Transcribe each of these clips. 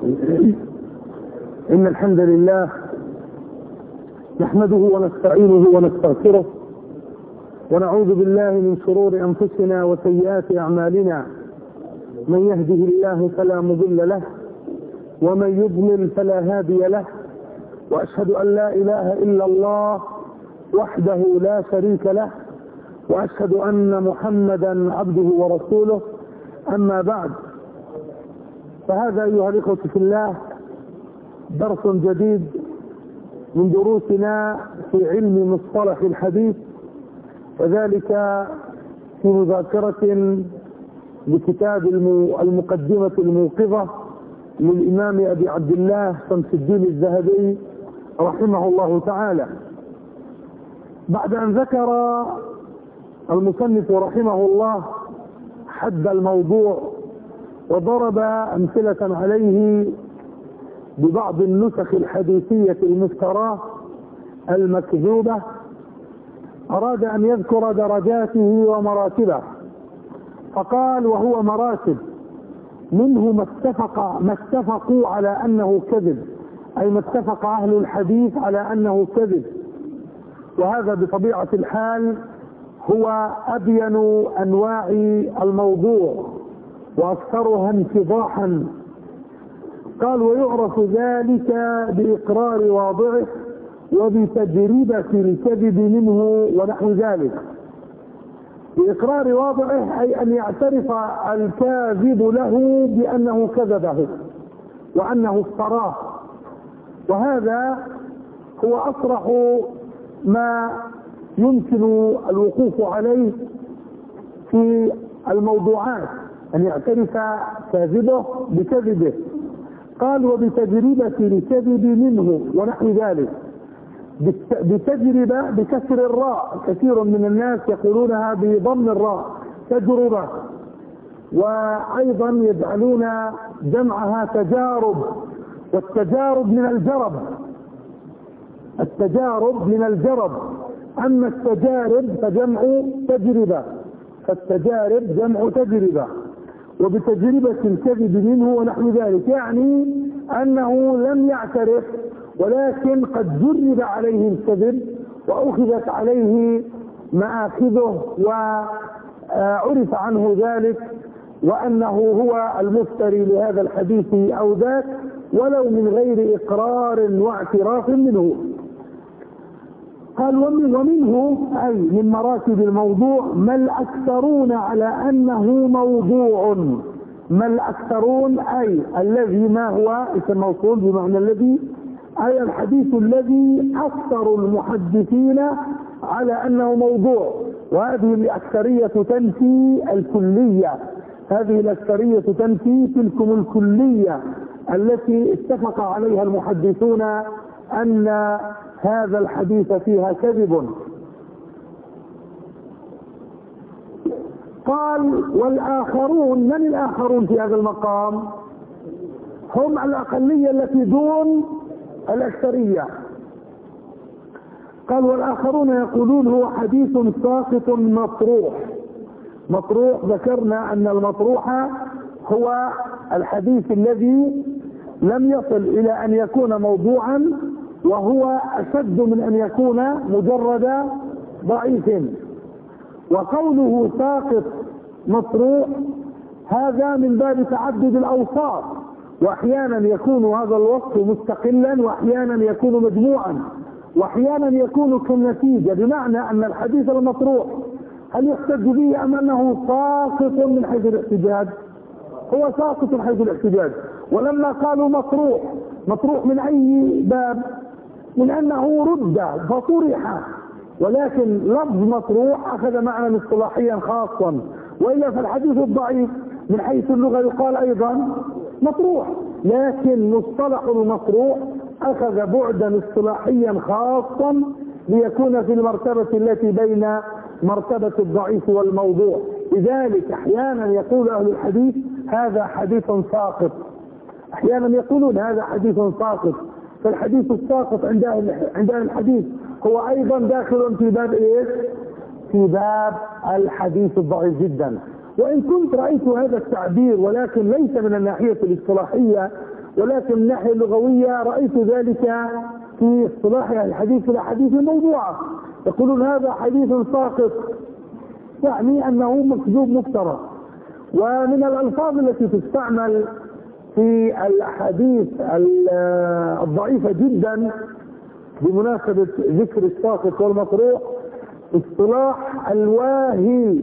إن الحمد لله نحمده ونستعينه ونستغفره ونعوذ بالله من شرور أنفسنا وسيئات أعمالنا. من يهده الله فلا مضل له ومن يضلل فلا هادي له، وأشهد أن لا إله إلا الله وحده لا شريك له، وأشهد أن محمدا عبده ورسوله. أما بعد، فهذا أيها الإخوة في الله درس جديد من دروسنا في علم مصطلح الحديث، وذلك في مذاكرة لكتاب المقدمة الموقظة للإمام أبي عبد الله شمس الدين الذهبي رحمه الله تعالى. بعد أن ذكر المصنف رحمه الله حد الموضوع وضرب أمثلة عليه ببعض النسخ الحديثية المفتراه المكذوبة، أراد أن يذكر درجاته ومراتبه، فقال: وهو مراتب، منه ما اتفقوا على أنه كذب، أي ما اتفق أهل الحديث على أنه كذب، وهذا بطبيعة الحال هو أبين أنواع الموضوع وأكثرها انفضاحا. قال: ويعرف ذلك بإقرار واضعه وبتجربة الكذب منه ونحو ذلك. بإقرار واضعه أي أن يعترف الكاذب له بأنه كذبه وأنه افتراه، وهذا هو أصرح ما يمكن الوقوف عليه في الموضوعات، أن يعترف كاذبه بكذبه. قال: وبتجربة الكذب منه ونحو ذلك. بتجربة بكسر الراء، كثير من الناس يقولونها بضم الراء، تجربة، وأيضا يجعلون جمعها تجارب، والتجارب من الجرب، التجارب من الجرب، أما التجارب فجمع تجربة، فالتجارب جمع تجربة. وبتجربة الكذب منه ونحو ذلك، يعني أنه لم يعترف ولكن قد جرب عليه الكذب وأخذت عليه مآخذه وعرف عنه ذلك، وأنه هو المفتري لهذا الحديث أو ذاك، ولو من غير إقرار واعتراف منه. قال: ومنه أي من مراتب الموضوع ما الأكثرون على أنه موضوع. ما الأكثرون أي الذي، ما هو اسم موصول بمعنى الذي، أي الحديث الذي أكثر المحدثين على أنه موضوع. وهذه الأكثرية تنفي الكلية، هذه الأكثرية تنفي تلكم الكلية التي اتفق عليها المحدثون أن هذا الحديث فيها كذب. قال: والآخرون، من الآخرون في هذا المقام؟ هم الأقلية التي دون الأكثرية. قال: والآخرون يقولون هو حديث ساقط مطروح. مطروح، ذكرنا أن المطروح هو الحديث الذي لم يصل إلى أن يكون موضوعا، وهو أشد من أن يكون مجرد ضعيف. وقوله ساقط مطروح هذا من باب تعدد الأوصاف، وأحيانا يكون هذا الوصف مستقلا، وأحيانا يكون مجموعا، وأحيانا يكون كالنتيجة، بمعنى أن الحديث المطروح هل يحتج به أم أنه ساقط من حيث الاحتجاج؟ هو ساقط من حيث الاحتجاج. ولما قالوا مطروح، مطروح من أي باب؟ من أنه رد فطرح، ولكن لفظ مطروح أخذ معنى اصطلاحيا خاصا، وإلا فالحديث الضعيف من حيث اللغة يقال أيضا مطروح، لكن مصطلح المطروح أخذ بعدا اصطلاحيا خاصا ليكون في المرتبة التي بين مرتبة الضعيف والموضوع. لذلك أحيانا يقول أهل الحديث هذا حديث ساقط، أحيانا يقولون هذا حديث ساقط. فالحديث الساقط عند أهل الحديث هو أيضا داخل في باب إيش؟ في باب الحديث الضعيف جدا. وإن كنت رأيت هذا التعبير ولكن ليس من الناحية الاصطلاحية ولكن من الناحية اللغوية رأيت ذلك في اصطلاح الحديث في الأحاديث الموضوعة، يقولون هذا حديث ساقط، يعني أنه مكذوب مفترى. ومن الألفاظ التي تستعمل في الأحاديث الضعيفة جدا بمناسبة ذكر الساقط والمطروح اصطلاح الواهي.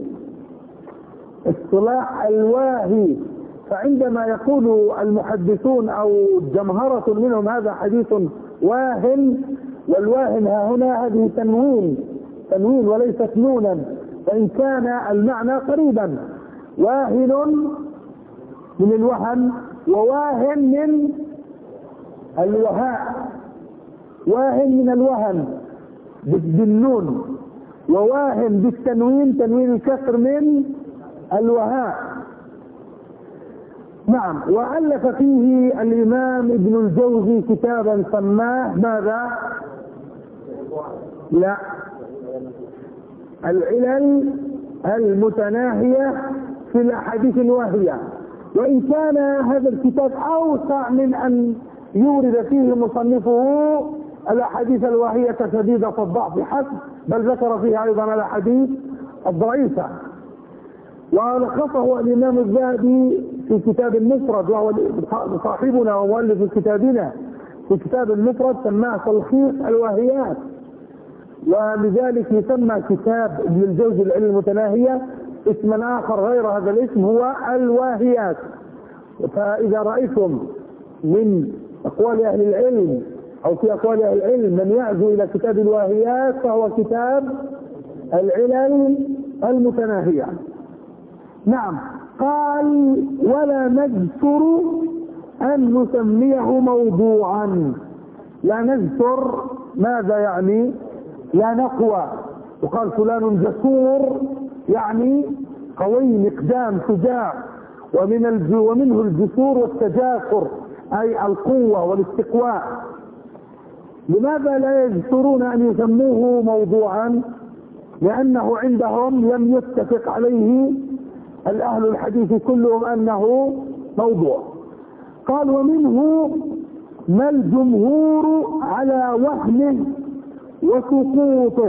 اصطلاح الواهي، فعندما يقول المحدثون أو جمهرة منهم هذا حديث واهن، والواهن ها هنا هذه تنوين وليست نونا، وإن كان المعنى قريبا. واهن من الوهن، وواهن من الوهاء. واهن من الوهن بالنون، وواهن بالتنوين، تنوين الكسر من الوهاء. نعم. وألف فيه الإمام ابن الجوزي كتابا سماه ماذا؟ لا، العلل المتناهية في الأحاديث الواهية. وإن كان هذا الكتاب أوسع من أن يورد فيه مصنفه الأحاديث الواهية شديدة الضعف حسب، بل ذكر فيها أيضا الأحاديث الضعيفة. ولخصه الإمام الذهبي في كتاب المفرد، وهو صاحبنا ومؤلف كتابنا في كتاب المفرد، سماه تلخيص الواهيات. ولذلك يسمى كتاب ابن الجوزي العلل المتناهية اسما آخر غير هذا الاسم، هو الواهيات. فإذا رأيتم من أقوال أهل العلم أو في أقوال أهل العلم من يعزو إلى كتاب الواهيات فهو كتاب العلل المتناهية. نعم. قال ولا نجسر أن نسميه موضوعا. لا نجسر ماذا يعني؟ لا نقوى. وقال فلان جسور يعني قوي مقدام شجاع، ومنه الجسور والتجاسر أي القوة والاستقواء. لماذا لا يجسرون أن يسموه موضوعا؟ لأنه عندهم لم يتفق عليه الأهل الحديث كلهم أنه موضوع. قال ومنه ما الجمهور على وهمه وسقوطه،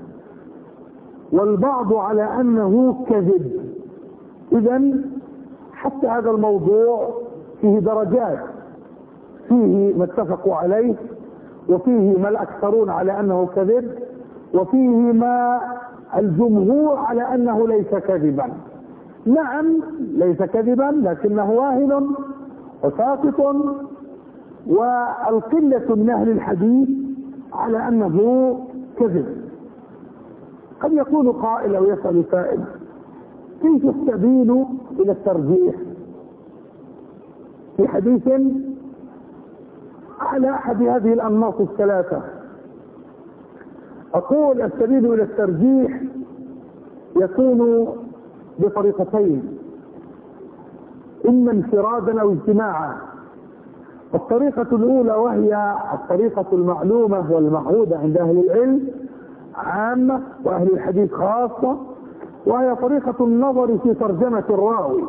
والبعض على أنه كذب. إذن حتى هذا الموضوع فيه درجات، فيه ما اتفقوا عليه، وفيه ما الأكثرون على أنه كذب، وفيه ما الجمهور على أنه ليس كذبا. نعم ليس كذبا، لكنه واهن وساقط، والقلة من أهل الحديث على أنه كذب. قد يقول قائل أو يسأل سائل كيف السبيل إلى الترجيح في حديث على أحد هذه الأنماط الثلاثة؟ أقول السبيل إلى الترجيح يكون بطريقتين، إما انفرادا أو اجتماعا. الطريقة الأولى وهي الطريقة المعلومة والمعهودة عند أهل العلم عامة وأهل الحديث خاصة، وهي طريقة النظر في ترجمة الراوي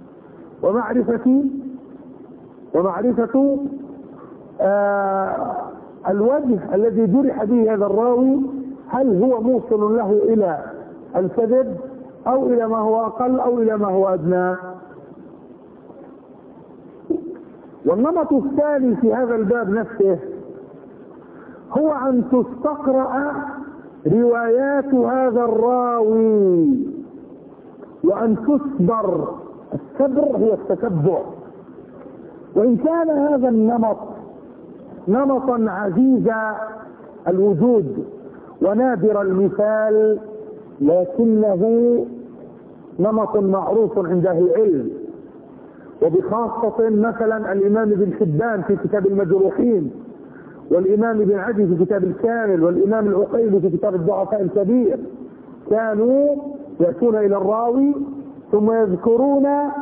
ومعرفة الوجه الذي جرح به هذا الراوي، هل هو موصل له إلى الكذب أو إلى ما هو أقل أو إلى ما هو أدنى. والنمط الثاني في هذا الباب نفسه هو أن تستقرأ روايات هذا الراوي وأن تصبر. الصبر هي التتبع. وإن كان هذا النمط نمطا عزيز الوجود ونادر المثال، لكنه نمط معروف عند أهل العلم، وبخاصة مثلا الإمام ابن حبان في كتاب المجروحين، والإمام ابن عدي في كتاب الكامل، والإمام العقيلي في كتاب الضعفاء الكبير، كانوا يأتون إلى الراوي ثم يذكرون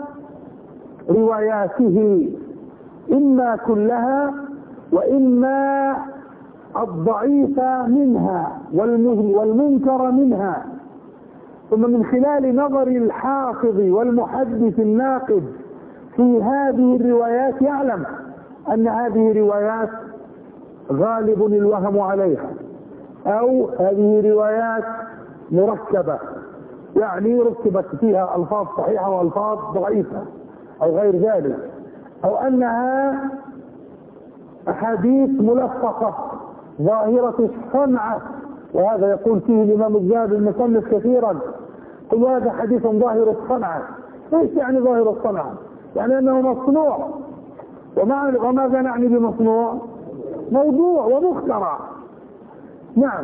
رواياته إما كلها وإما الضعيف منها والمنكر منها، ثم من خلال نظر الحافظ والمحدث الناقد في هذه الروايات يعلم أن هذه روايات غالب الوهم عليها، أو هذه روايات مركبة، يعني ركبت فيها ألفاظ صحيحة وألفاظ ضعيفة أو غير ذلك، أو أنها أحاديث ملفقة ظاهرة الصنعة، وهذا يقول فيه الإمام الذهبي المصنف كثيرا، قل هذا حديث ظاهر الصنعة. ايش يعني ظاهر الصنعة؟ يعني أنه مصنوع. وماذا نعني بمصنوع؟ موضوع ومخترع. نعم.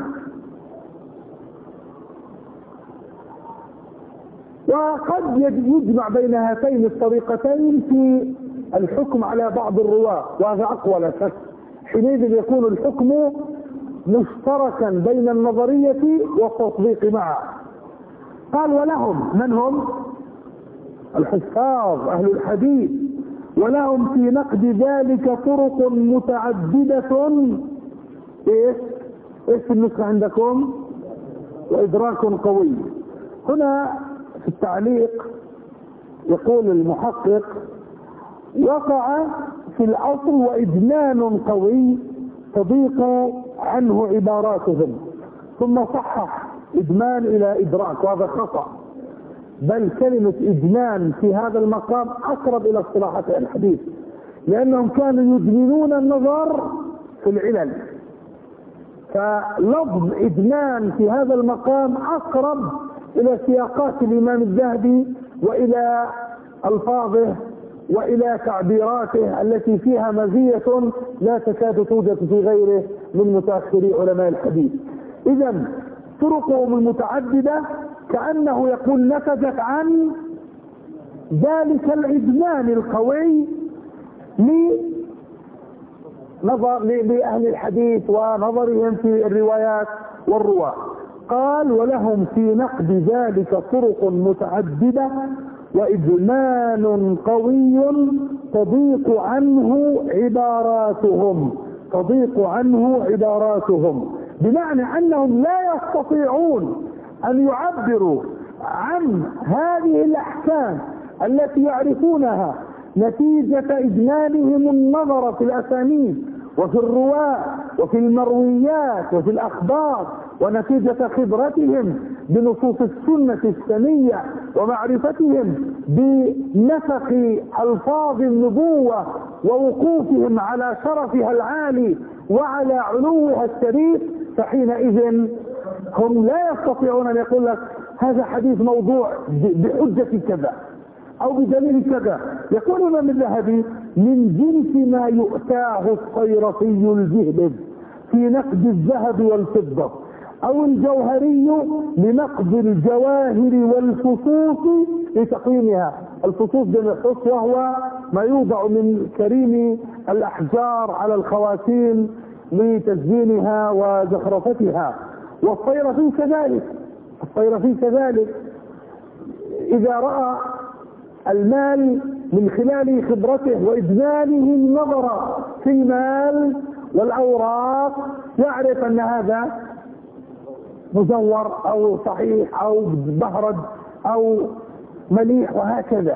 وقد يجمع بين هاتين الطريقتين في الحكم على بعض الرواة، وهذا أقوى لا شك. حينئذ يكون الحكم مشتركا بين النظرية والتطبيق معا. قال ولهم، من هم؟ الحفاظ أهل الحديث، ولهم في نقد ذلك طرق متعددة. ايش النسخة عندكم؟ وإدراك قوي. هنا في التعليق يقول المحقق: وقع في الأصل وإدمان قوي تضيق عنه عباراتهم، ثم صحح إدمان إلى إدراك، وهذا خطأ، بل كلمة إدمان في هذا المقام أقرب إلى اصطلاحات الحديث، لأنهم كانوا يدمنون النظر في العلل، فلفظ إدمان في هذا المقام أقرب إلى سياقات الإمام الذهبي وإلى ألفاظه وإلى تعبيراته التي فيها مزية لا تكاد توجد في غيره من متأخري علماء الحديث. إذن طرقهم المتعددة كأنه يقول نتجت عن ذلك الإدمان القوي لأهل الحديث ونظرهم في الروايات والرواة. قال ولهم في نقد ذلك طرق متعددة وإدمان قوي تضيق عنه عباراتهم، بمعنى أنهم لا يستطيعون أن يعبروا عن هذه الأحكام التي يعرفونها نتيجة إدمانهم النظر في الأسانيد وفي الرواة وفي المرويات وفي الأخبار، ونتيجة خبرتهم بنصوص السنة السنية ومعرفتهم بنسق ألفاظ النبوة ووقوفهم على شرفها العالي وعلى علوها الشريف. فحينئذ هم لا يستطيعون أن يقول لك هذا حديث موضوع بحجة كذا أو بدليل كذا. يقول الإمام الذهبي: من جنس ما يؤتاه الصيرفي الجهبذ في نقد الذهب والفضة، أو الجوهري لنقد الجواهر والفصوص لتقييمها. الفصوص جمع فص، وهو ما يوضع من كريم الأحجار على الخواتيم لتزيينها وزخرفتها. والصيرفي كذلك إذا رأى المال من خلال خبرته وإدمانه النظر في المال والأوراق يعرف أن هذا مزور أو صحيح أو بهرج أو مليح وهكذا.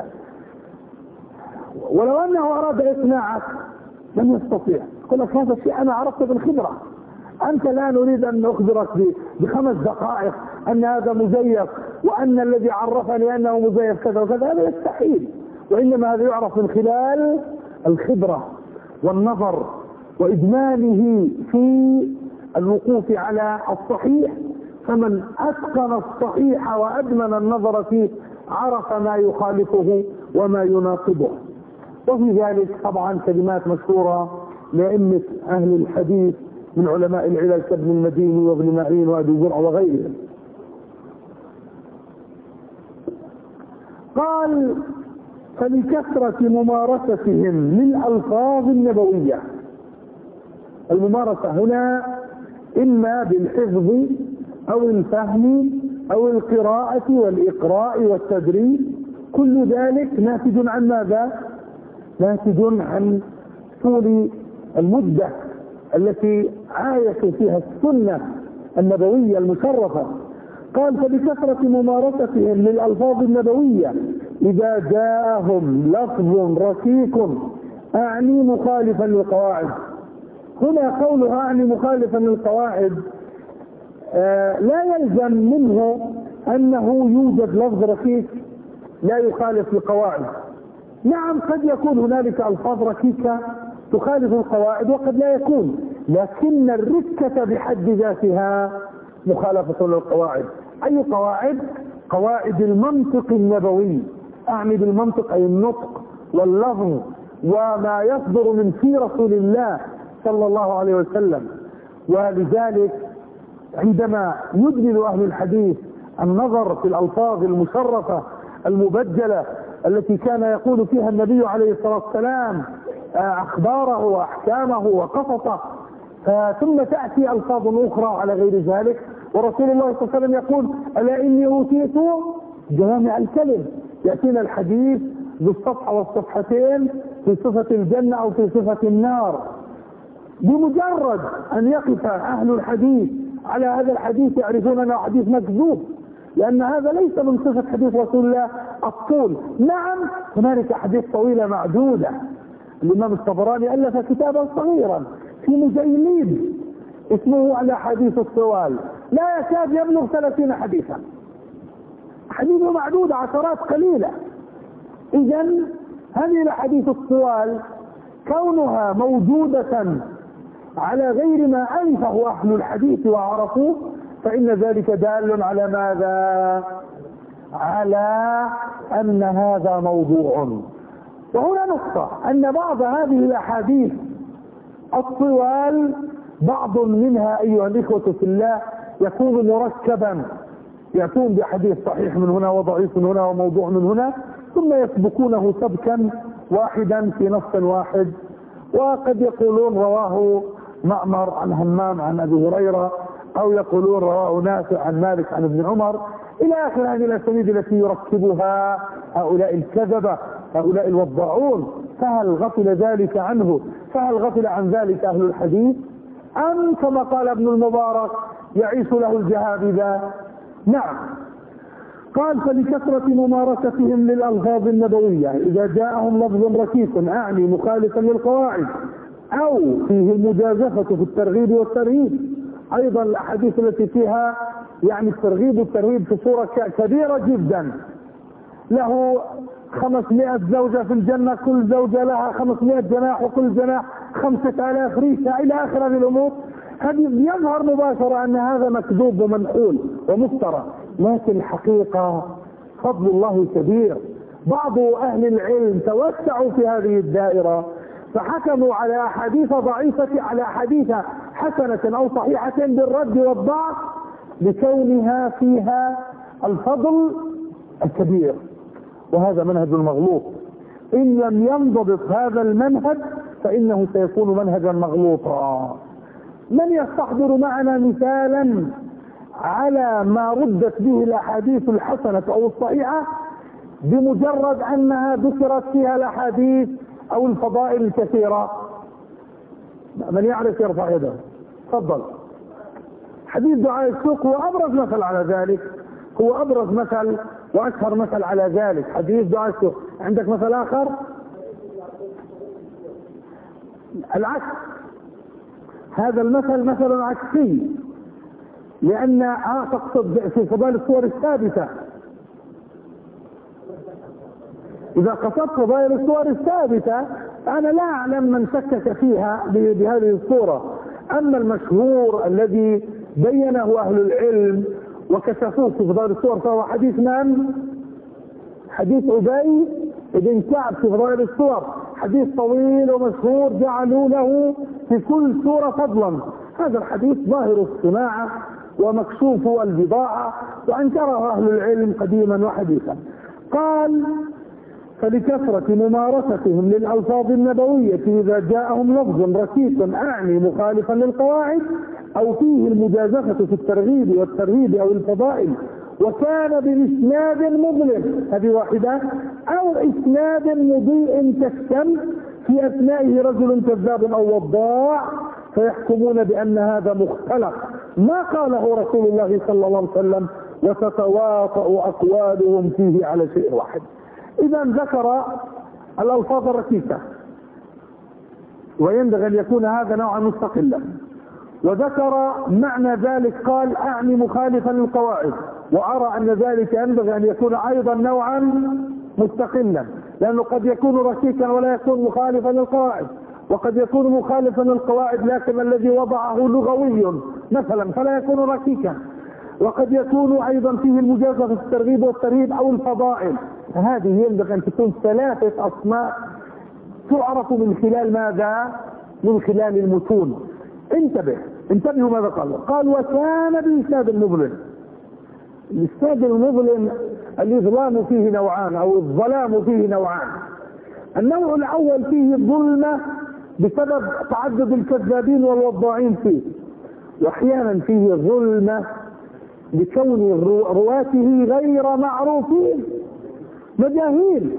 ولو أنه أراد إقناعك لم يستطيع. يقول لك هذا الشيء أنا عرفته بالخبرة، أنت لا نريد أن نخبرك ب5 دقائق أن هذا مزيف، وأن الذي عرفني أنه مزيف كذا وكذا، هذا يستحيل. وإنما هذا يعرف من خلال الخبرة والنظر وإدمانه في الوقوف على الصحيح. فمن أتقن الصحيح وأدمن النظر فيه عرف ما يخالفه وما يناقضه. وفي ذلك طبعا كلمات مشهورة لأئمة أهل الحديث من علماء العلل كابن المديني وابن معين وأبي زرع وغيرهم. قال: فلكثرة ممارستهم للألفاظ النبوية. الممارسة هنا إما بالحفظ أو الفهم أو القراءة والإقراء والتدريب، كل ذلك ناتج عن ماذا؟ ناتج عن طول المدة التي عايشوا فيها السنة النبوية المشرفة. قال: فبكثرة ممارستهم للألفاظ النبوية إذا جاءهم لفظ ركيك أعني مخالفا للقواعد. هنا قولها أعني مخالفا للقواعد لا يلزم منه أنه يوجد لفظ ركيك لا يخالف القواعد. نعم قد يكون هنالك ألفاظ ركيكة تخالف القواعد وقد لا يكون، لكن الركة بحد ذاتها مخالفة للقواعد. أي قواعد؟ قواعد المنطق النبوي. أعني بالمنطق أي النطق واللفظ وما يصدر من في رسول الله صلى الله عليه وسلم. ولذلك عندما يجمل أهل الحديث النظر في الألفاظ المشرفة المبجلة التي كان يقول فيها النبي عليه الصلاة والسلام أخباره وأحكامه وقصصه، ثم تأتي ألفاظ أخرى على غير ذلك، ورسول الله صلى الله عليه وسلم يقول ألا إني أوتيت جوامع الكلم. يأتينا الحديث بالصفحة والصفحتين في صفة الجنة أو في صفة النار. بمجرد أن يقف أهل الحديث على هذا الحديث يعرفون أنه حديث مكذوب، لأن هذا ليس من صفة حديث رسول الله الطول. نعم هنالك أحاديث طويلة معدودة. الإمام الطبراني ألف كتابا صغيرا في مجلد اسمه الأحاديث الطوال، لا يكاد يبلغ 30 حديثا، حديث معدودة عشرات قليلة. إذن هذه الأحاديث الطوال كونها موجودة على غير ما أنفه أهل الحديث وعرفوه فإن ذلك دال على ماذا؟ على أن هذا موضوع. وهنا نقطة أن بعض هذه الأحاديث الطوال بعض منها أيها الإخوة في الله يكون مركبا، يأتون بحديث صحيح من هنا وضعيف من هنا وموضوع من هنا، ثم يسبكونه سبكا واحدا في نص واحد. وقد يقولون رواه مأمر عن همام عن أبي هريرة، أو يقولون رواه نافع عن مالك عن ابن عمر، إلى آخر هذه الأسانيد التي يركبها هؤلاء الكذبة هؤلاء الوضاعون. فهل غفل ذلك عنه؟ فهل غفل عن ذلك أهل الحديث؟ أم كما قال ابن المبارك يعيش له الجهابذة؟ نعم. قال فلكثرة ممارستهم للألفاظ النبوية إذا جاءهم لفظ ركيك أعني مخالفا للقواعد أو فيه المجازفة في الترغيب والترهيب. أيضا الأحاديث التي فيها يعني الترغيب والترهيب في صورة كبيرة جدا، له 500 زوجة في الجنة، كل زوجة لها 500 جناح وكل جناح 5000 ريشة إلى آخر هذه الأمور. هذه يظهر مباشرة أن هذا مكذوب ومنحول ومفترى، لكن الحقيقة فضل الله كبير. بعض أهل العلم توسعوا في هذه الدائرة فحكموا على أحاديث ضعيفة على أحاديث حسنة أو صحيحة بالرد والضعف لكونها فيها الفضل الكبير. وهذا منهج مغلوط. إن لم ينضبط هذا المنهج فإنه سيكون منهجا مغلوطا. من يستحضر معنا مثالا على ما ردت به الأحاديث الحسنة أو الصحيحة بمجرد أنها ذكرت فيها الأحاديث أو الفضائل الكثيرة؟ من يعرف يرفع يده. تفضل. حديث دعاء السوق هو أبرز مثل على ذلك، هو أبرز مثل وأشهر مثل على ذلك حديث دعاء السوق. عندك مثل آخر؟ العكس. هذا المثل مثل عكسي، لأن تقصد في فضائل الصور الثابتة. إذا قصدت فضائل الصور الثابتة أنا لا أعلم من شكك فيها بهذه الصورة. أما المشهور الذي بينه أهل العلم وكشفوه في فضائل الصور فهو حديث من؟ حديث أبي بن كعب في فضائل الصور، حديث طويل ومشهور جعلوا له في كل سورة فضلا. هذا الحديث ظاهر الصناعة ومكشوف البضاعة وأنكره أهل العلم قديما وحديثا. قال فلكثرة ممارستهم للألفاظ النبوية إذا جاءهم لفظ ركيك أعني مخالفا للقواعد أو فيه المجازفة في الترغيب والترهيب أو الفضائل وكان بإسناد مظلم، هذه واحدة، أو إسناد مضيء كالشمس في أثنائه رجل كذاب أو وضاع فيحكمون بأن هذا مختلق ما قاله رسول الله صلى الله عليه وسلم وتتواطأ أقوالهم فيه على شيء واحد. إذا ذكر الألفاظ الركيكة وينبغي أن يكون هذا نوعا مستقلا. وذكر معنى ذلك قال أعني مخالفا للقواعد، وأرى أن ذلك ينبغي أن يكون أيضا نوعا مستقلا، لأنه قد يكون ركيكا ولا يكون مخالفا للقواعد، وقد يكون مخالفا للقواعد لكن الذي وضعه لغوي مثلا فلا يكون ركيكا، وقد يكون أيضا فيه المجازفة في الترغيب والترهيب أو الفضائل. هذه ينبغي أن تكون ثلاثة أسماء تعرف من خلال ماذا؟ من خلال المتون. انتبهوا ماذا قال وكان بإسناد المظلم. الإسناد المظلم الإظلام فيه نوعان أو الظلام فيه نوعان. النوع الأول فيه الظلمة بسبب تعدد الكذابين والوضاعين فيه، وأحيانا فيه ظلمة بكون رواته غير معروفين، مجاهيل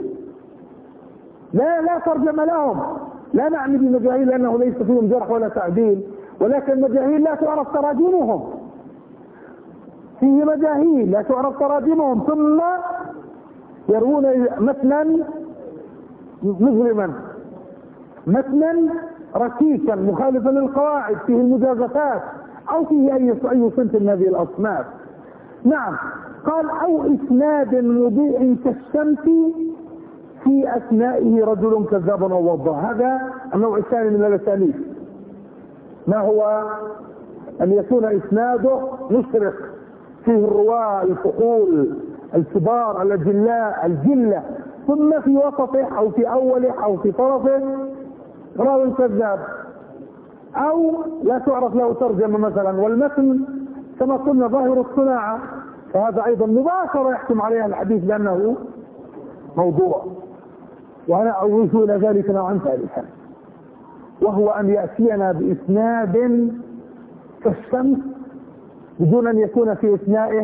لا ترجم لهم. لا نعني بمجاهيل لأنه ليس فيهم جرح ولا تعديل، ولكن مجاهيل لا تعرف تراجمهم. فيه مجاهيل لا تعرف تراجمهم ثم يروون متنا مظلما، متنا ركيكا مخالفا للقواعد، فيه المجازفات أو فيه أي صنف من هذه الأصناف. نعم. قال أو إسناد مضيء كالشمس في أثنائه رجل كذاب أو وضاع. هذا النوع الثاني من الأساليب. ما هو؟ أن يكون إسناده مشرق، فيه الرواة الفحول الكبار الأجلاء الجلة، ثم في وسطه أو في أوله أو في طرفه راوي كذاب أو لا تعرف له ترجمة مثلا، والمتن كما قلنا ظاهر الصناعة، فهذا أيضا مباشرة يحكم عليها الحديث بأنه موضوع. وأنا أضيف إلى ذلك نوعا ثالثا، وهو أن يأتينا بإسناد كالشمس بدون أن يكون في إثنائه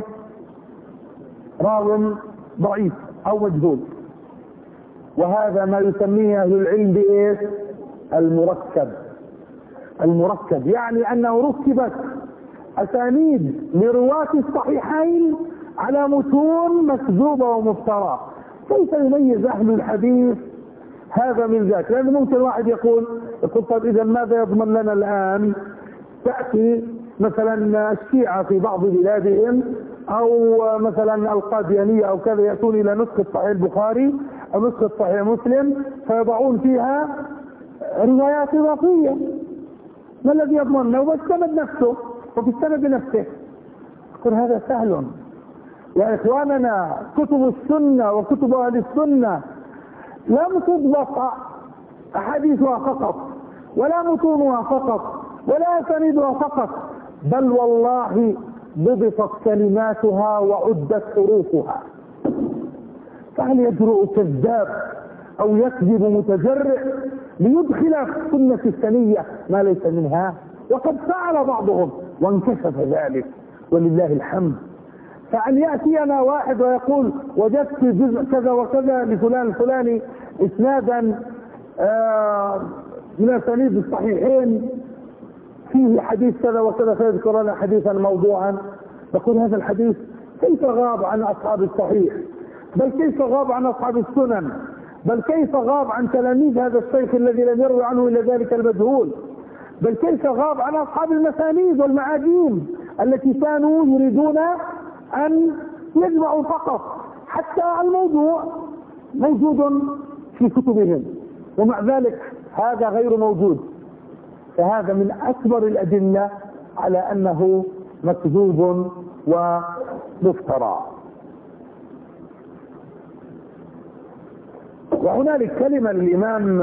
راو ضعيف أو مجهول. وهذا ما يسميه أهل العلم بإيش؟ المركب، يعني أنه ركبت أسانيد لرواة الصحيحين على متون مكذوبة ومفترى. كيف يميز أهل الحديث هذا من ذاك؟ لأنه ممكن واحد يقول طيب إذا ماذا يضمن لنا الآن؟ تأتي مثلا الشيعة في بعض بلادهم أو مثلا القاديانية أو كذا يأتون إلى نسخة صحيح البخاري أو نسخة صحيح مسلم فيضعون فيها روايات إضافية. ما الذي يضمننا؟ هو السند نفسه وفي السند نفسه. يقول هذا سهل يا إخواننا. كتب السنة وكتب أهل السنة لم تضبط أحاديثها فقط ولا متونها فقط ولا أسانيدها فقط، بل والله ضبطت كلماتها وعدت حروفها. فهل يجرؤ كذاب أو يكذب متجرئ ليدخل في السنة السنية ما ليس منها؟ وقد فعل بعضهم وانكشف ذلك ولله الحمد. فأن يأتينا واحد ويقول وجدت جزء كذا وكذا لفلان الفلاني إسنادا من أسانيد الصحيحين فيه حديث كذا وكذا فيذكر لنا حديثا موضوعا، نقول هذا الحديث كيف غاب عن أصحاب الصحيح، بل كيف غاب عن أصحاب السنن، بل كيف غاب عن تلاميذ هذا الشيخ الذي لم يروي عنه إلا ذلك المجهول، بل كيف غاب عن أصحاب المسانيد والمعاجم التي كانوا يريدون أن يجمعوا فقط، حتى الموضوع موجود في كتبهم ومع ذلك هذا غير موجود. فهذا من أكبر الأدلة على أنه مكذوب ومفترى. وهنالك كلمة للإمام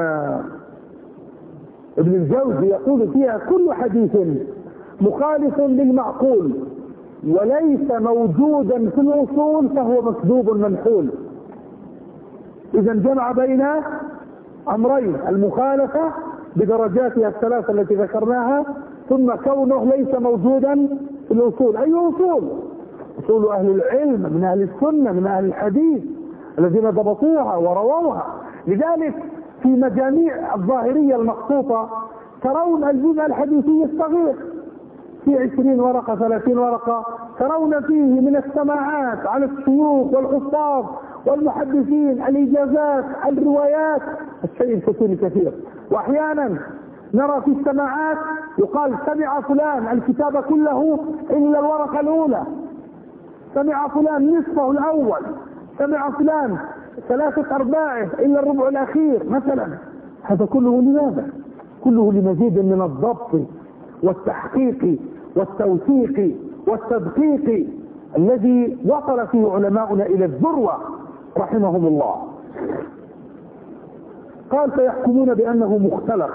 ابن الجوزي يقول فيها كل حديث مخالف للمعقول وليس موجودا في الأصول فهو مكذوب منحول. إذا جمع بين أمرين: المخالفة بدرجاتها الثلاثة التي ذكرناها، ثم كونه ليس موجودا في الأصول. أي أصول؟ أصول أهل العلم من أهل السنة من أهل الحديث الذين ضبطوها ورووها. لذلك في مجاميع الظاهرية المخطوطة ترون الجزء الحديثي الصغير في 20 ورقة 30 ورقة، ترون فيه من السماعات على الشيوخ والحفاظ والمحدثين، الإجازات، الروايات، الشيء الكثير. وأحيانا نرى في السماعات يقال سمع فلان الكتاب كله إلا الورقة الأولى، سمع فلان نصفه الأول، سمع فلان 3/4 إلا الربع الأخير مثلا. هذا كله لماذا؟ كله لمزيد من الضبط والتحقيق والتوثيق والتدقيق الذي وصل فيه علماؤنا إلى الذروة رحمهم الله. قال فيحكمون بأنه مختلق،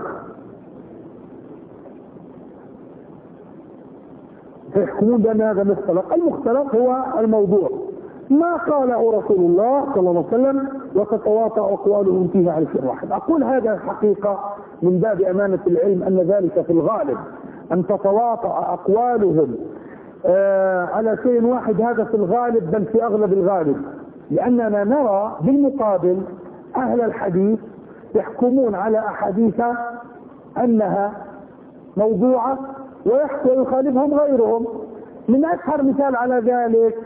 فيحكمون بأن هذا مختلق. المختلق هو الموضوع ما قاله رسول الله صلى الله عليه وسلم وتتواطأ أقوالهم فيها على شيء واحد. أقول هذا الحقيقة من باب أمانة العلم أن ذلك في الغالب، أن تتواطأ أقوالهم على شيء واحد، هذا في الغالب بل في أغلب الغالب، لأننا نرى بالمقابل أهل الحديث يحكمون على أحاديث أنها موضوعة ويخالفهم غيرهم. من أشهر مثال على ذلك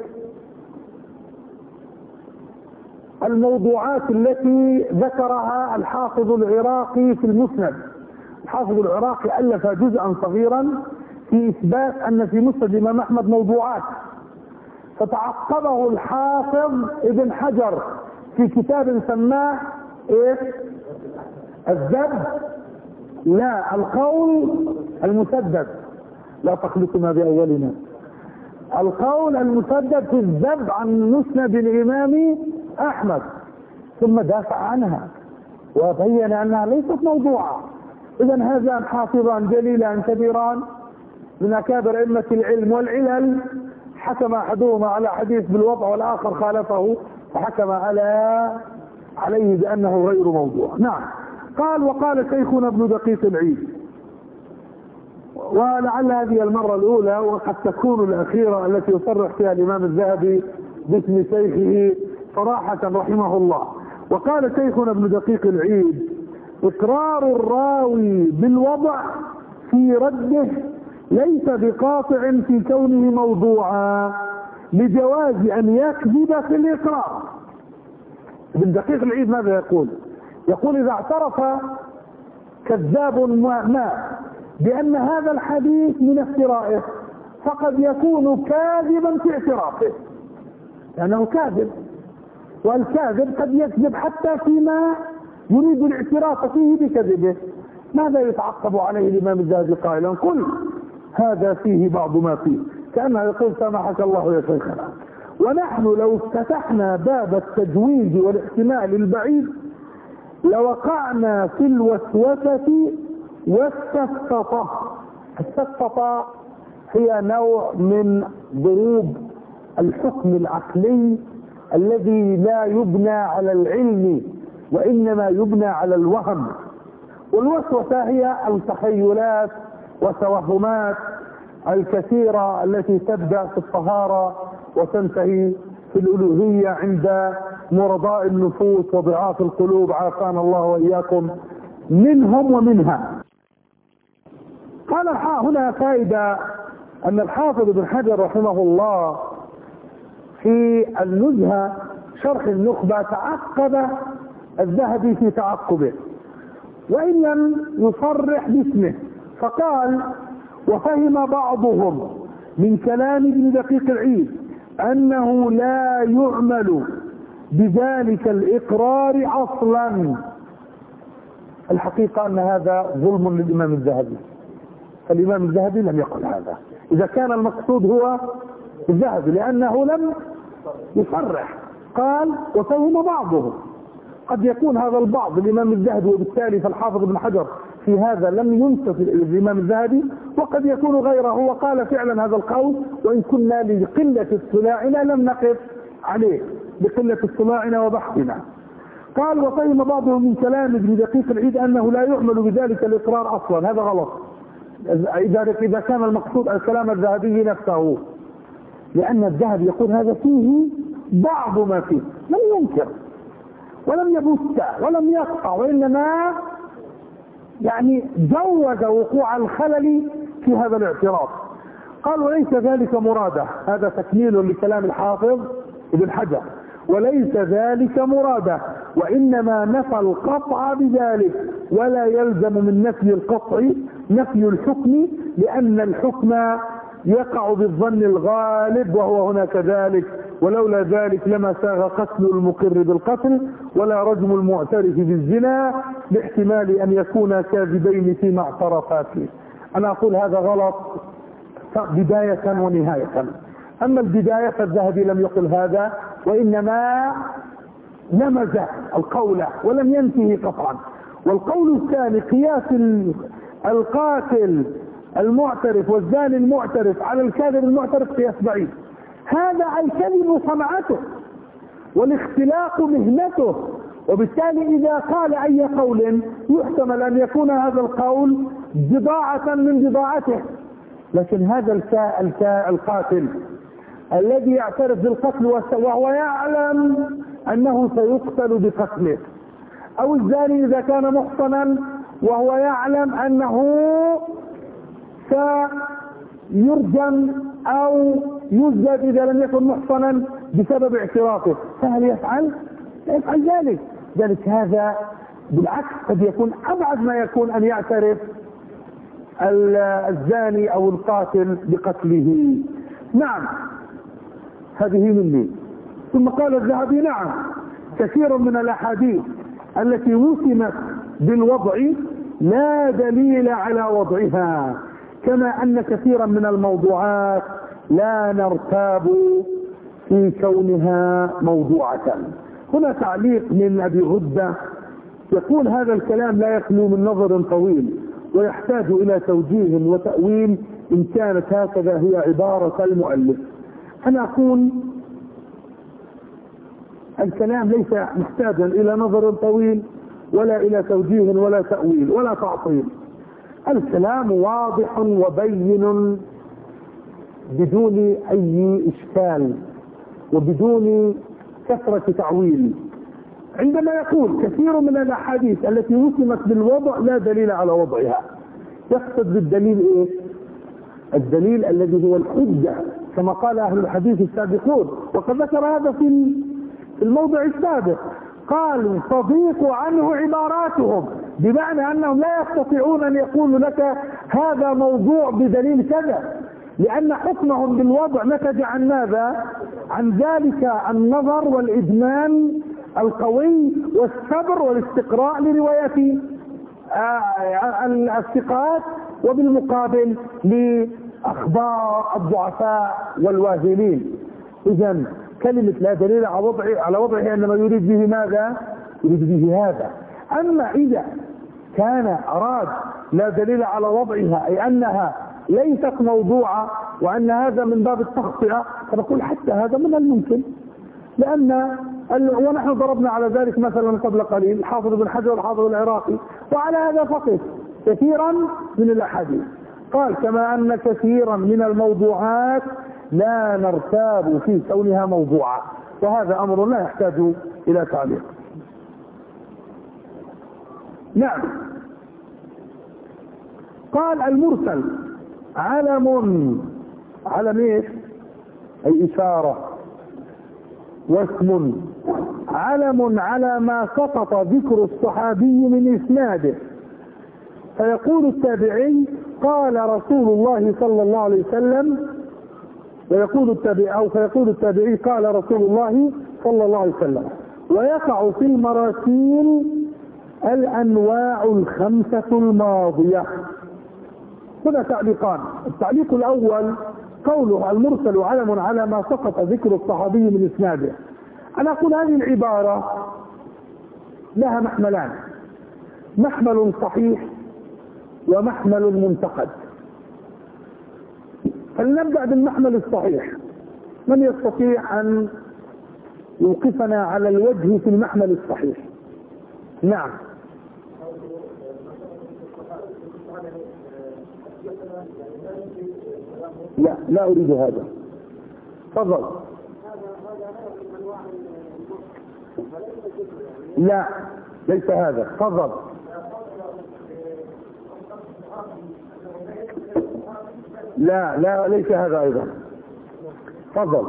الموضوعات التي ذكرها الحافظ العراقي في المسند. الحافظ العراقي ألف جزءا صغيرا في إثبات أن في مسند الإمام أحمد موضوعات، فتعقبه الحافظ ابن حجر في كتاب سماه الذب، لا القول المسدد، لا تخلطنا بأولنا، القول المسدد في الذب عن مسند الإمام أحمد، ثم دافع عنها وبين أنها ليست موضوعة. إذن هذان حافظان جليلان كبيران من أكابر أئمة العلم والعلل، حكم أحدهما على حديث بالوضع والآخر خالفه فحكم عليه بأنه غير موضوع. نعم. قال وقال شيخنا ابن دقيق العيد، ولعل هذه المرة الأولى وقد تكون الأخيرة التي يصرح فيها الإمام الذهبي باسم شيخه صراحة رحمه الله. وقال شيخنا ابن دقيق العيد إقرار الراوي بالوضع في رده ليس بقاطع في كونه موضوعا لجواز أن يكذب في الإقرار. ابن دقيق العيد ماذا يقول؟ يقول إذا اعترف كذاب ما بأن هذا الحديث من افترائه فقد يكون كاذبا في اعترافه، لأنه كاذب، والكاذب قد يكذب حتى فيما يريد الاعتراف فيه بكذبه. ماذا يتعقب عليه الإمام الذهبي قائلا كل هذا فيه بعض ما فيه، كأنه يقول سامحك الله يا شيخنا. ونحن لو افتتحنا باب التجويز والاحتمال البعيد لوقعنا في الوسوسة والسفسطة. السفسطة هي نوع من ضروب الحكم العقلي الذي لا يبنى على العلم وإنما يبنى على الوهم. والوسوسة هي التخيلات والتوهمات الكثيرة التي تبدأ في الطهارة وتنتهي في الألوهية عند مرضاء النفوس وضعاف القلوب، عافانا الله وإياكم منهم ومنها. قال هنا فائدة أن الحافظ ابن حجر رحمه الله في النزهة شرح النخبة تعقب الذهبي في تعقبه وإن لم يصرح باسمه، فقال وفهم بعضهم من كلام ابن دقيق العيد أنه لا يعمل بذلك الإقرار أصلا. الحقيقة أن هذا ظلم للإمام الذهبي، فالإمام الذهبي لم يقل هذا إذا كان المقصود هو الذهبي، لأنه لم يصرح. قال وفهم بعضهم، قد يكون هذا البعض الإمام الذهبي، وبالتالي فالحافظ ابن حجر في هذا لم ينسب الإمام الذهبي، وقد يكون غيره وقال فعلا هذا القول، وإن كنا لقلة اطلاعنا لم نقف عليه بقلة اطلاعنا وبحثنا. قال وفهم بعضهم من كلام ابن دقيق العيد أنه لا يعمل بذلك الإقرار أصلا. هذا غلط إذا كان المقصود الكلام الذهبي نفسه، لأن الذهبي يقول هذا فيه بعض ما فيه، لم ينكر ولم يبت ولم يقطع، وإنما يعني جوز وقوع الخلل في هذا الاعتراف. قال وليس ذلك مراده، هذا تكميل لكلام الحافظ ابن حجر، وليس ذلك مراده وإنما نفى القطع بذلك، ولا يلزم من نفي القطع نفي الحكم، لأن الحكم يقع بالظن الغالب وهو هنا كذلك، ولولا ذلك لما ساغ قتل المقر بالقتل ولا رجم المعترف بالزنا، لاحتمال أن يكونا كاذبين فيما اعترفا فيه. أنا أقول هذا غلط بداية ونهاية. أما البداية فالذهبي لم يقل هذا، وإنما لمز القول ولم ينتهي قطعا. والقول الثاني قياس القاتل المعترف والزاني المعترف على الكاذب المعترف قياس بعيد. هذا الكذب صنعته والاختلاق مهنته، وبالتالي إذا قال أي قول يحتمل أن يكون هذا القول بضاعة من بضاعته. لكن هذا القاتل الذي يعترف بالقتل وهو يعلم أنه سيقتل بقتله، أو الزاني إذا كان محصنا وهو يعلم أنه سيرجم أو يزدد إذا لم يكن محصنا بسبب اعترافه، فهل يفعل ذلك؟ ذلك هذا بالعكس قد يكون أبعد ما يكون أن يعترف الزاني أو القاتل بقتله. نعم، هذه مني. ثم قال الذهبي: نعم، كثير من الأحاديث التي وسمت بالوضع لا دليل على وضعها، كما أن كثيرا من الموضوعات لا نرتاب في كونها موضوعة. هنا تعليق من أبي غدة يقول: هذا الكلام لا يخلو من نظر طويل ويحتاج إلى توجيه وتأويل إن كانت هكذا هي عبارة المؤلف. أنا أقول الكلام ليس محتاجا إلى نظر طويل ولا إلى توجيه ولا تأويل ولا تعطيل. الكلام واضح وبين بدون أي إشكال وبدون كثرة تعويل. عندما يقول كثير من الأحاديث التي وسمت بالوضع لا دليل على وضعها، يقصد بالدليل إيه؟ الدليل الذي هو الحجة، كما قال أهل الحديث السابقون، وقد ذكر هذا في الموضع السابق. قال: تضيق عنه عباراتهم، بمعنى أنهم لا يستطيعون أن يقولوا لك هذا موضوع بدليل كذا، لأن حكمهم بالوضع نتج عن ماذا؟ عن ذلك النظر والإدمان القوي والصبر والاستقراء لروايات الثقات، وبالمقابل لأخبار الضعفاء والواهنين. إذن كلمة لا دليل على وضعه إنما يريد به ماذا؟ يريد به هذا. أما إذا كان أراد لا دليل على وضعها أي أنها ليست موضوعة وأن هذا من باب التخطئة، فنقول حتى هذا من الممكن، لأن ونحن ضربنا على ذلك مثلا قبل قليل الحافظ بن حجر والحافظ العراقي، وعلى هذا فقط كثيرا من الأحاديث. قال: كما أن كثيرا من الموضوعات لا نرتاب في كونها موضوعة، وهذا أمر لا يحتاج إلى تعليق. نعم. قال: المرسل علم ايش؟ أي إشارة واسم، علم على ما سقط ذكر الصحابي من إسناده، فيقول التابعي: قال رسول الله صلى الله عليه وسلم، ويقول فيقول التابعي: قال رسول الله صلى الله عليه وسلم. ويقع في المراسيل الأنواع الخمسة الماضية. هنا تعليقان. التعليق الأول قوله: المرسل علم على ما سقط ذكر الصحابي من إسناده. أنا أقول هذه العبارة لها محملان: محمل صحيح ومحمل منتقد. فلنبدأ بالمحمل الصحيح. من يستطيع أن يوقفنا على الوجه في المحمل الصحيح؟ نعم. لا أريد هذا. تفضل. لا، ليس هذا. تفضل. لا ليس هذا أيضا. تفضل.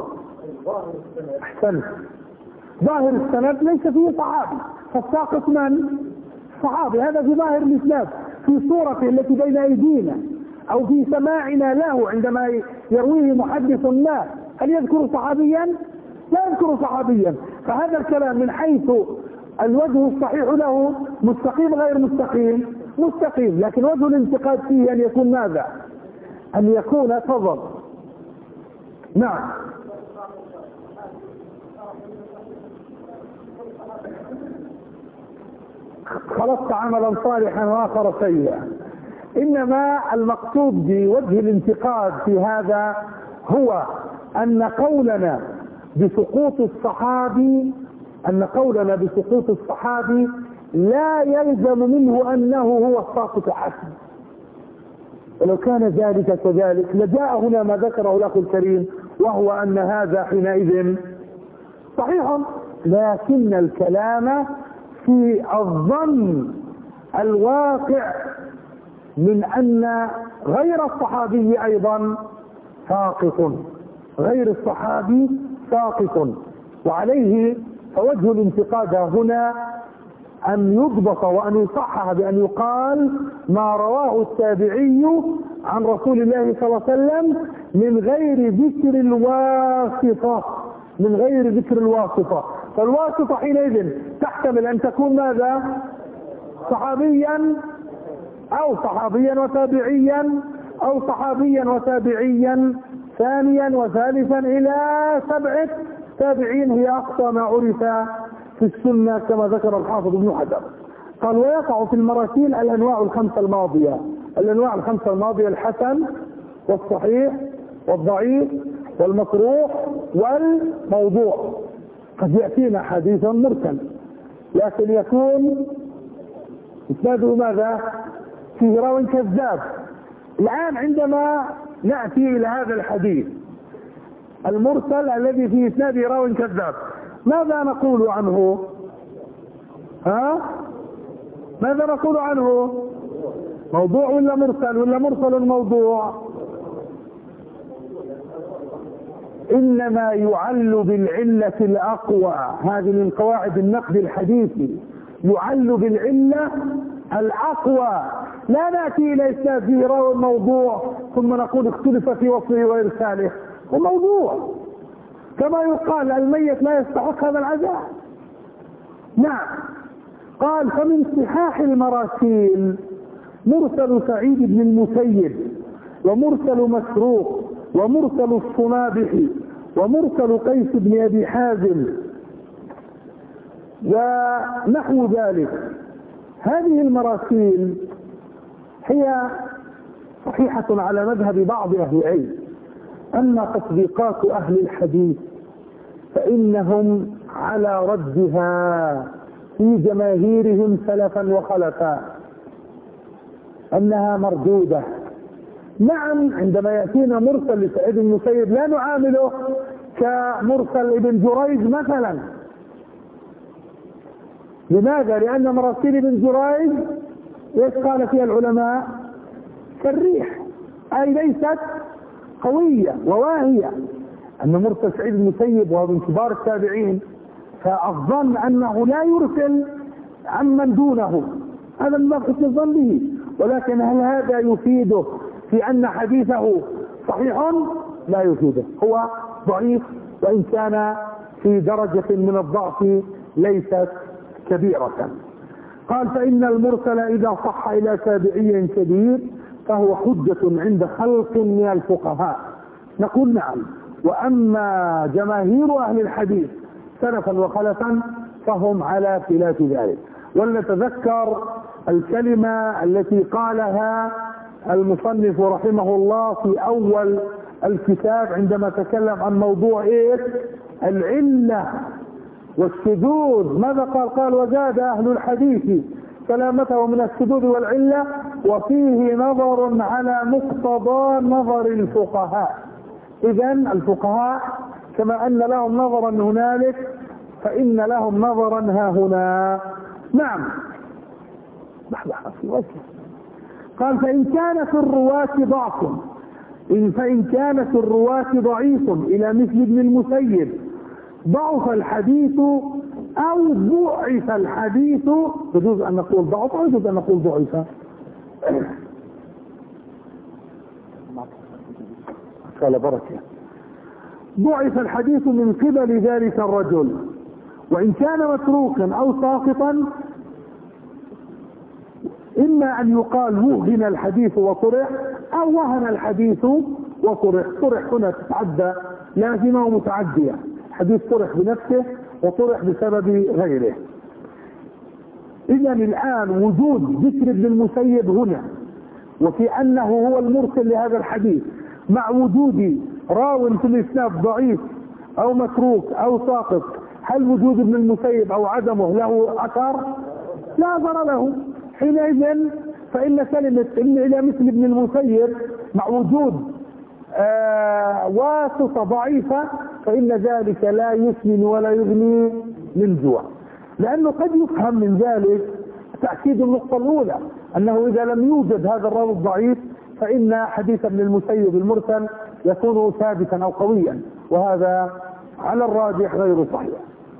أحسنت. ظاهر السند ليس فيه صحابي، فالساقط من؟ صحابي، هذا في ظاهر الإسناد، في صورته التي بين أيدينا أو في سماعنا له عندما يرويه محدث ما، هل يذكر صحابيا؟ لا يذكر صحابيا. فهذا الكلام من حيث الوجه الصحيح له مستقيم غير مستقيم؟ مستقيم، لكن وجه الانتقاد فيه أن يكون ماذا؟ أن يكون تفضل. نعم. خلطت عملا صالحا وآخر سيئا. إنما المقصود بوجه الانتقاد في هذا هو أن قولنا بسقوط الصحابي لا يلزم منه أنه هو الساقط حسب، ولو كان ذلك كذلك لجاء هنا ما ذكره الأخ الكريم، وهو أن هذا حينئذ صحيح، لكن الكلام في الظن الواقع من أن غير الصحابي أيضا ساقط، غير الصحابي ساقط. وعليه فوجه الانتقاد هنا أن يضبط وأن يصحح بأن يقال ما رواه التابعي عن رسول الله صلى الله عليه وسلم من غير ذكر الواسطة، فالواسطة حينئذ تحتمل أن تكون ماذا؟ صحابيا أو صحابيا وتابعيا أو صحابيا وتابعيا ثانيا وثالثا إلى 7 تابعين، هي أقصى ما عرف في السنة كما ذكر الحافظ ابن حجر. قال ويقع في المراسيل الأنواع الخمسة الماضية: الحسن والصحيح والضعيف والمكروه والموضوع. قد يأتينا حديث مرسل لكن يكون إسناده ماذا؟ فيه راو كذاب. الآن عندما نأتي إلى هذا الحديث المرسل الذي فيه إسناده راو كذاب، ماذا نقول عنه؟ ماذا نقول عنه؟ موضوع ولا مرسل ولا مرسل موضوع؟ إنما يعل بالعلة الأقوى، هذه من قواعد النقد الحديثي، يعل بالعلة الأقوى. لا نأتي إلى إسناد فيه راوي موضوع ثم نقول اختلف في وصفه وإرساله، وموضوع كما يقال الميت لا يستحق هذا العزاء. نعم. قال فمن صحاح المراسيل مرسل سعيد بن المسيب، ومرسل مسروق، ومرسل الصنابحي، ومرسل قيس بن أبي حازم ونحو ذلك. هذه المراسيل هي صحيحة على مذهب بعض أهل العلم، أما تطبيقات أهل الحديث فإنهم على ردها في جماهيرهم سلفا وخلفا، أنها مردودة. نعم، عندما يأتينا مرسل لسعيد بن المسيب لا نعامله كمرسل ابن جريج مثلا. لماذا؟ لأن مراسيل ابن جريج ايش قال فيها العلماء؟ كالريح، أي ليست قوية وواهية. أن مرسل سعيد بن المسيب وهو من كبار التابعين، فالظن أنه لا يرسل عمن دونه، هذا ما حسن الظن به. ولكن هل هذا يفيده في أن حديثه صحيح؟ لا يفيده، هو ضعيف وإن كان في درجة من الضعف ليست كبيرة. قال فإن المرسل إذا صح إلى تابعي كبير فهو حجة عند خلق من الفقهاء. نقول نعم. وأما جماهير أهل الحديث سلفا وخلفا فهم على خلاف ذلك. ولنتذكر الكلمة التي قالها المصنف رحمه الله في أول الكتاب عندما تكلم عن موضوع العلة والشذوذ. ماذا قال؟ قال وزاد أهل الحديث سلامته من الشذوذ والعلة وفيه نظر على مقتضى نظر الفقهاء. إذن الفقهاء كما أن لهم نظرا هنالك فإن لهم نظرا ها هنا. نعم. قال فإن كان في الرواة ضعيف إلى مثل ابن المسيب ضعف الحديث أو ضعف الحديث، يجوز أن نقول ضعف أو يجوز أن نقول ضعف. قال بركة. ضعف الحديث من قبل ذلك الرجل، وإن كان متروكا أو ساقطا إما أن يقال وهن الحديث وطرح، أو وهن الحديث وطرح. طرح هنا تتعدى لازمة ومتعدية، حديث طرح بنفسه وطرح بسبب غيره. إذا الآن وجود ذكر ابن المسيب هنا وفي أنه هو المرسل لهذا الحديث، مع وجود راو في الإسناد ضعيف أو متروك أو ساقط، هل وجود ابن المسيب أو عدمه له أثر؟ لا أثر له. حينئذ فإن كلمة إلى مثل ابن المسيب مع وجود واسطة ضعيفة فإن ذلك لا يسمن ولا يغني من جوع، لأنه قد يفهم من ذلك تأكيد النقطة الأولى أنه إذا لم يوجد هذا الراوي الضعيف فإن حديث ابن المسيب المرسل يكون ثابتا أو قويا، وهذا على الراجح غير صحيح.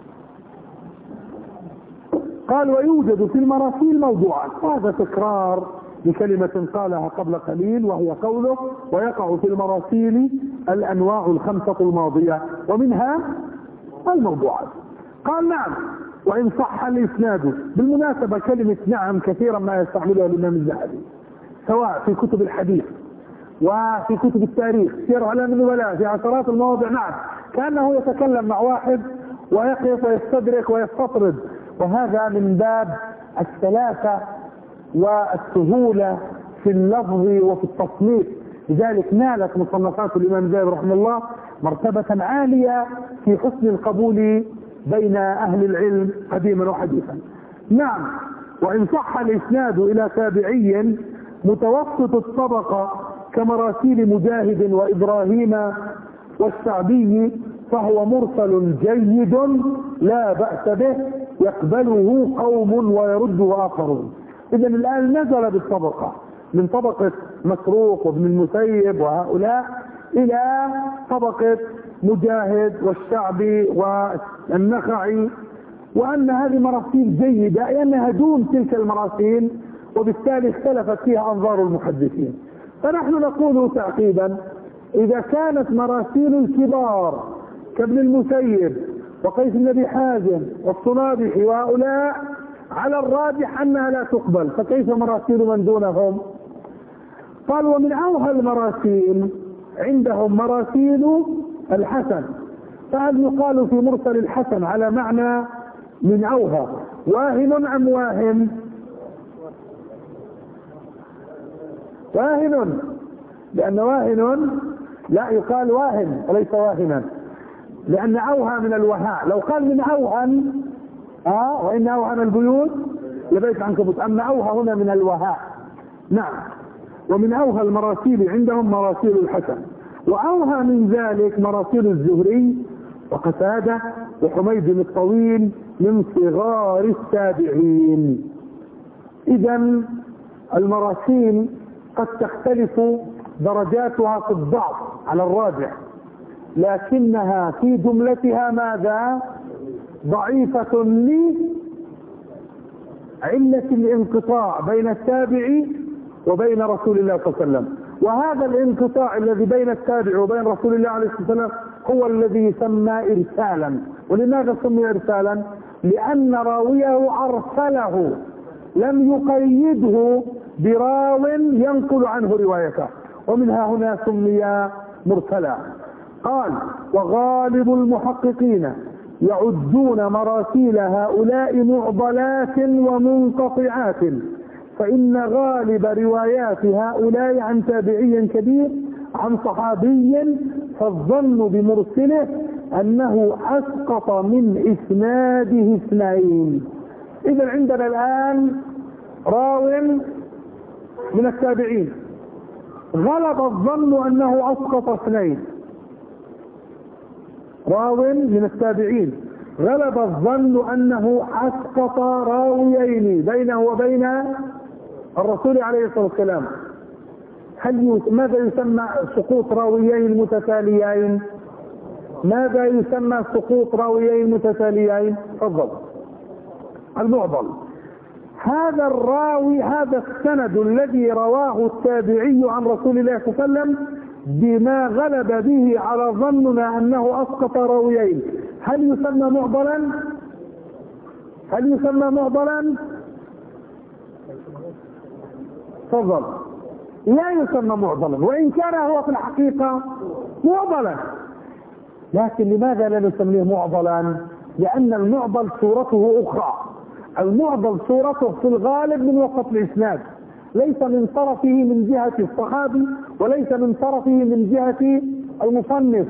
قال ويوجد في المراسيل موضوعات، هذا تكرار لكلمة قالها قبل قليل وهي قوله ويقع في المراسيل الأنواع الخمسة الماضية ومنها الموضوعات. قال نعم وإن صح الإسناد. بالمناسبة كلمة نعم كثيرا ما يستعملها الإمام الذهبي سواء في كتب الحديث وفي كتب التاريخ، سير علام النبلاء، في عشرات المواضع. نعم كأنه يتكلم مع واحد ويقف ويستدرك ويستطرد، وهذا من باب السلاسة والسهولة في اللفظ وفي التصنيف. لذلك نالت مصنفات الإمام الذهبي رحمه الله مرتبة عالية في حسن القبول بين أهل العلم قديما وحديثا. نعم وإن صح الإسناد إلى تابعي متوسط الطبقة كمراسيل مجاهد وإبراهيم والشعبي فهو مرسل جيد لا بأس به يقبله قوم ويرده آخرون. إذا الآن نزل بالطبقة من طبقة مسروق وابن المسيب وهؤلاء إلى طبقة مجاهد والشعبي والنخعي، وأن هذه مراسيل جيدة لأنها دون تلك المراسيل وبالتالي اختلفت فيها أنظار المحدثين. فنحن نقول تعقيبا إذا كانت مراسيل الكبار كابن المسيب وقيس بن أبي حازم والصنابحي وهؤلاء على الراجح أنها لا تقبل، فكيف مراسيل من دونهم؟ قال ومن أوهى المراسيل عندهم مراسيل الحسن. فهل يقال في مرسل الحسن على معنى من أوهى واهن أم واهن؟ واهن، لأن واهن لا يقال واهن وليس واهنا، لأن أوهى من الوهاء. لو قال من أوهن وإن أوهن البيوت لبيت عنكبوت، أما أوهى هنا من الوهاء. نعم ومن أوهى المراسيل عندهم مراسيل الحسن، وأوهى من ذلك مراسيل الزهري وقتادة وحميد الطويل من صغار التابعين. إذا المراسيل قد تختلف درجاتها في الضعف على الراجح، لكنها في جملتها ماذا؟ ضعيفة لعلة الانقطاع بين التابع وبين رسول الله صلى الله عليه وسلم، وهذا الانقطاع الذي بين التابع وبين رسول الله عليه الصلاة والسلام هو الذي يسمى إرسالا. ولماذا سمي إرسالا؟ لأن راويه أرسله، لم يقيده براو ينقل عنه روايته، ومنها هنا سمي مرسلا. قال وغالب المحققين يعدون مراسيل هؤلاء معضلات ومنقطعات، فإن غالب روايات هؤلاء عن تابعي كبير عن صحابي، فالظن بمرسله أنه أسقط من إسناده اثنين. إذا عندنا الآن راو من التابعين غلب الظن أنه أسقط اثنين، راو من التابعين غلب الظن أنه أسقط راويين بينه وبين الرسول عليه الصلاة والسلام. ماذا يسمى سقوط راويين متتاليين؟ ماذا يسمى سقوط راويين متتاليين؟ تفضل. المعضل هذا الراوي، هذا السند الذي رواه التابعي عن رسول الله صلى الله عليه وسلم بما غلب به على ظننا انه اسقط راويين، هل يسمى معضلا؟ هل يسمى معضلا؟ تفضل. لا يسمى معضلا، وان كان هو في الحقيقة معضلا، لكن لماذا لا نسميه معضلا؟ لان المعضل صورته اخرى. المعضل صورته في الغالب من وسط الاسناد، ليس من طرفه من جهة الصحابي وليس من طرفه من جهة المصنف.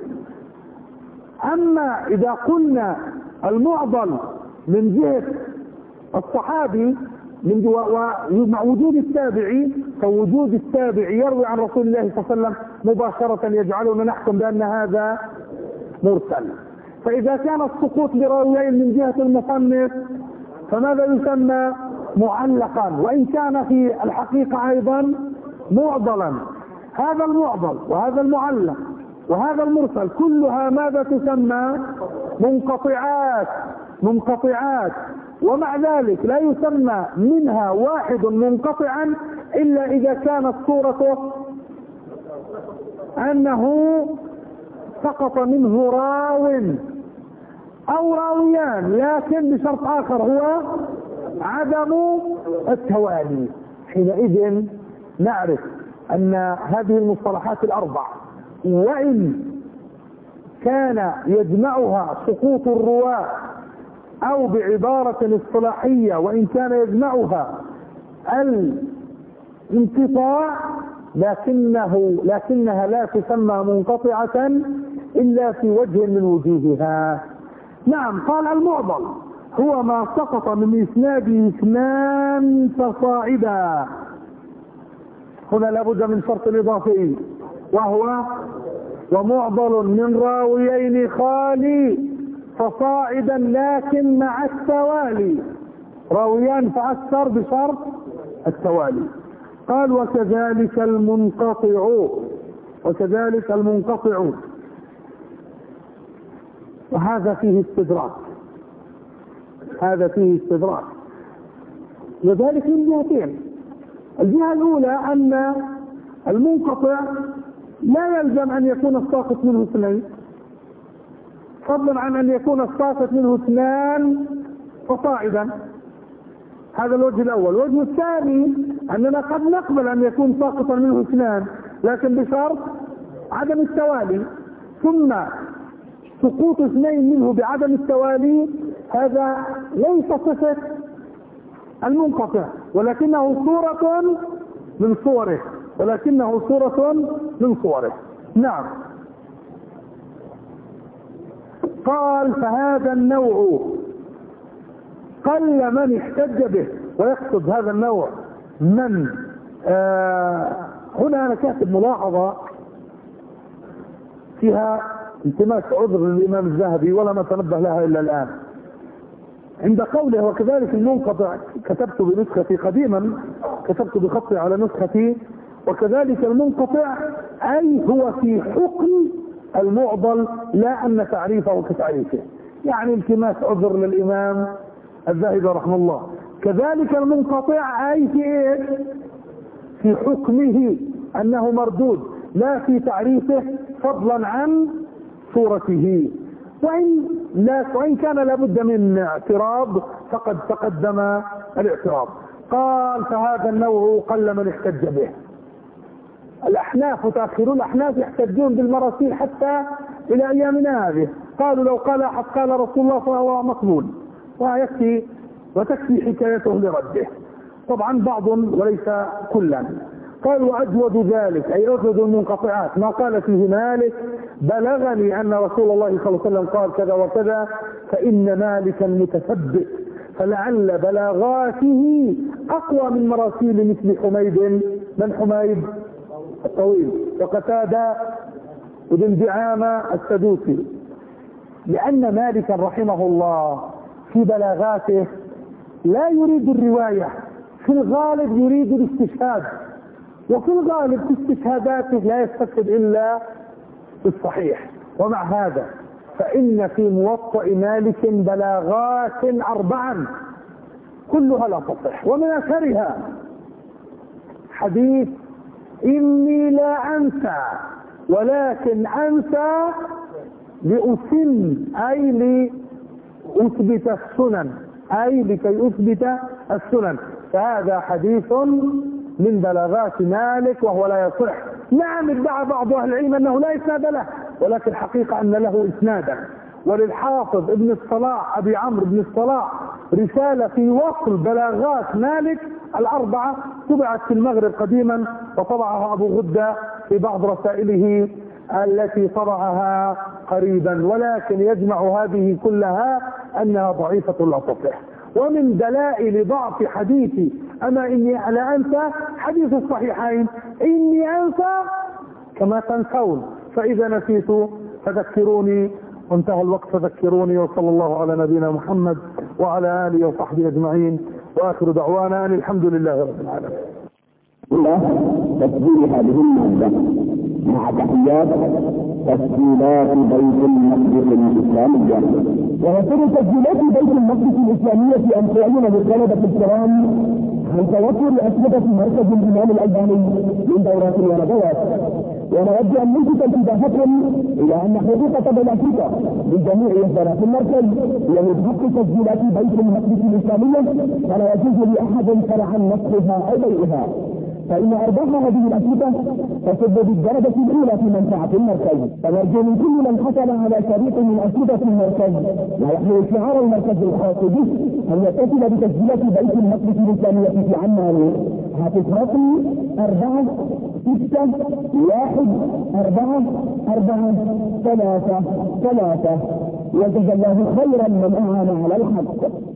اما اذا قلنا المعضل من جهة الصحابي مع وجود التابعي، فوجود التابعي يروي عن رسول الله صلى الله عليه وسلم مباشرة يجعلنا نحكم بأن هذا مرسل. فإذا كان السقوط لراويين من جهة المصنف فماذا يسمى؟ معلقا، وإن كان في الحقيقة أيضا معضلا. هذا المعضل وهذا المعلق وهذا المرسل كلها ماذا تسمى؟ منقطعات. منقطعات. ومع ذلك لا يسمى منها واحد منقطعا إلا إذا كانت صورته أنه سقط منه راو أو راويان، لكن بشرط آخر هو عدم التوالي. حينئذ نعرف أن هذه المصطلحات الأربع وإن كان يجمعها سقوط الرواة أو بعبارة اصطلاحية وإن كان يجمعها الانقطاع، لكنها لا تسمى منقطعة إلا في وجه من وجوهها. نعم. قال المعضل هو ما سقط من إسناده اثنان فصاعدا. هنا لابد من شرط إضافي وهو ومعضل من راويين خالي فصاعدا لكن مع التوالي، راويان فأكثر بشرط التوالي. قال وكذلك المنقطع وهذا فيه استدراك، هذا فيه استدراك. وذلك من جهتين. الجهة الأولى أن المنقطع لا يلزم أن يكون الساقط منه اثنين، فضلا عن أن يكون الساقط منه اثنان فصاعدا. هذا الوجه الأول. الوجه الثاني أننا قد نقبل أن يكون ساقطا منه اثنان لكن بشرط عدم التوالي، ثم سقوط اثنين منه بعدم التوالي هذا ليس صفة المنقطع ولكنه صورة من صوره. نعم. قال فهذا النوع قل من احتج به، ويقصد هذا النوع من هنا أنا كاتب ملاحظة فيها التماس عذر للإمام الذهبي ولم أتنبه لها إلا الآن. عند قوله وكذلك المنقطع، كتبت بنسختي قديما، كتبت بخطي على نسختي وكذلك المنقطع، أي هو في حكم المعضل لا أن تعريفه كتعريفه، يعني التماس عذر للإمام الذهبي رحمه الله. كذلك المنقطع أي في إيه؟ في حكمه أنه مردود لا في تعريفه فضلا عن صورته، وإن كان لابد من اعتراض فقد تقدم الاعتراض. قال فهذا النوع قل من احتج به. الأحناف متأخرون الأحناف يحتجون بالمراسيل حتى إلى أيامنا هذه، قالوا لو قال أحد قال رسول الله فهو مقبول وتكفي حكايته لرده، طبعا بعض وليس كلا. قال وأجود ذلك أي أجود المنقطعات ما قال فيه مالك بلغني أن رسول الله صلى الله عليه وسلم قال كذا وكذا، فإن مالكا متثبت فلعل بلاغاته أقوى من مراسيل مثل حميد، من حميد الطويل وقتادة وابن دعامة السدوسي، لأن مالكا رحمه الله في بلاغاته لا يريد الرواية، في الغالب يريد الاستشهاد، وفي الغالب في استشهاداته لا يستشهد إلا بالصحيح. ومع هذا فإن في موطأ مالك بلاغات 4 كلها لا تصح، ومن أثرها حديث إني لا أنسى ولكن أنسى لأتم، أي لأثبت السنن، أي لكي أثبت السنن. فهذا حديث من بلاغات مالك وهو لا يصح. نعم ادعى بعض أهل العلم أنه لا إسناد له، ولكن الحقيقة أن له إسنادا. وللحافظ ابن الصلاح أبي عمرو بن الصلاح رسالة في وصل بلاغات مالك 4 طبعت في المغرب قديما، وطبعها أبو غدة في بعض رسائله التي طبعها قريبا، ولكن يجمع هذه كلها أنها ضعيفة لا تصح. ومن دلائل ضعف حديث أما إني لا أنسى حديث الصحيحين إني أنسى كما تنسون، فإذا نسيت فذكروني، وانتهى الوقت فذكروني. وصلى الله على نبينا محمد وعلى آله وصحبه أجمعين، وآخر دعوانا أن الحمد لله رب العالمين. تسجيل هذه المادة مع تحيات تسجيلات بيت المقدس الإسلامية. ويسر تسجيلات بيت المقدس الإسلامية أن تعلن للطلبة الكرام عن توفر أسئلة مركز الإمام الألباني من دورات وندوات. ونود أن نلفت انتباهكم إلى أن حقوق طب الأفريقيا من جميع إصدارات المركز هي من حق تسجيلات بيت المقدس الإسلامية، فلا يجوز لأحد شرعا نسخها أو بيعها، فإن أرباح هذه الأسئلة تصب بالدرجة الأولى في منفعة المركز. فنرجو من كل من حصل على شريط من أسئلة المركز ويحمل شعار المركز الخاص به أن يتصل بتسجيلات بيت المقدس الإسلامية في عمان. هاتف رقمي 4614434. وجزا الله خيرا من أعان على الحق.